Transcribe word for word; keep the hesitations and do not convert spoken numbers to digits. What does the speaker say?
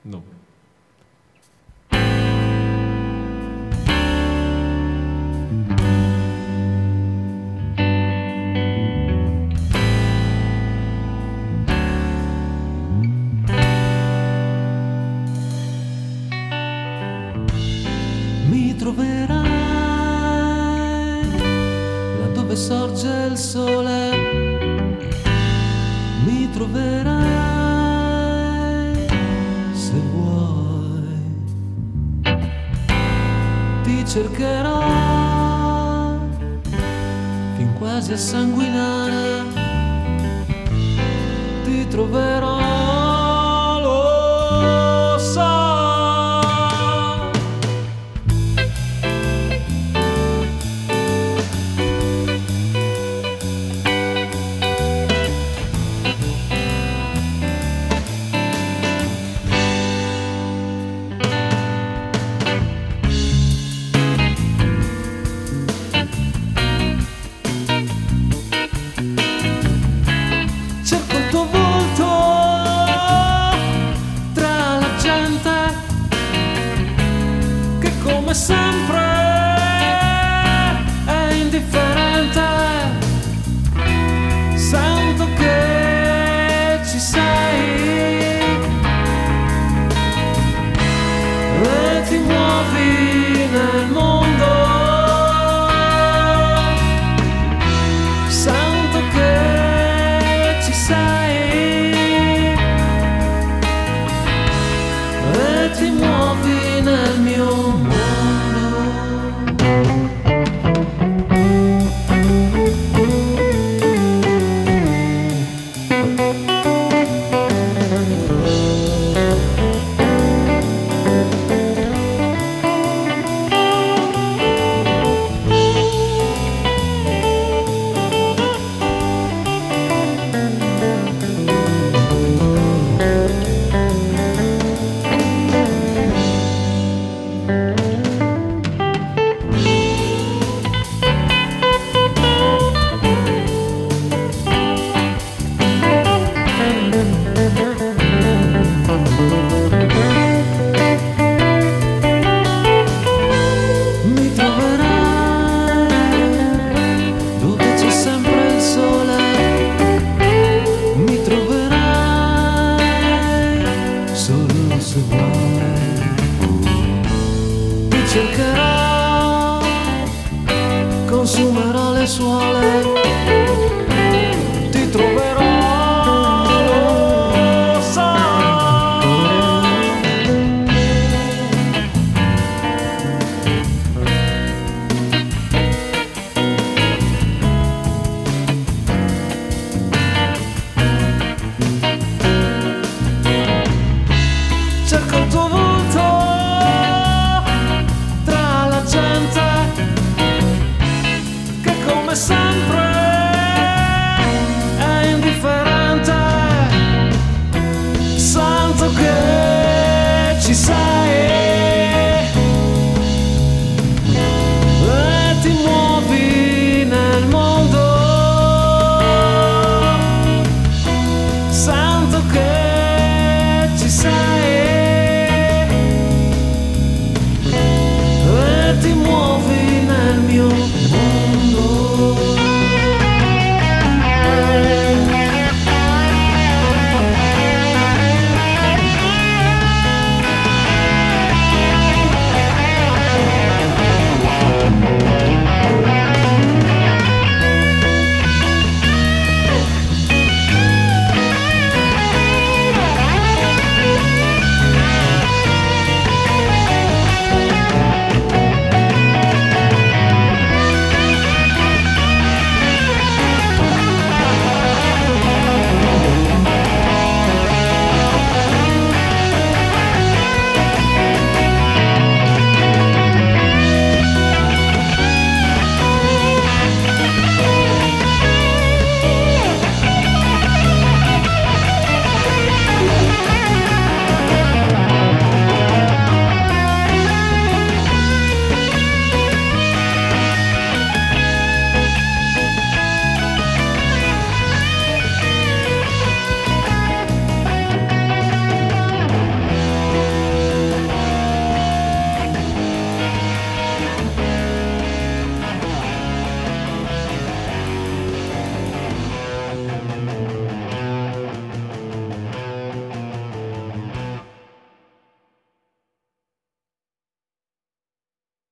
No. Mi troverai laddove sorge il sole, mi troverai se vuoi, ti cercherò fin quasi a sanguinare, ti troverò, lo so. Cerco il tuo volto tra la gente che come sempre è indifferente. Sento che ci sei e ti muovi nel mondo. Sento che ci sei e ti muovi nel mio mondo. Mi troverai dove c'è sempre il sole, mi troverai solo se vuoi, ti cercherò, consumerò le suole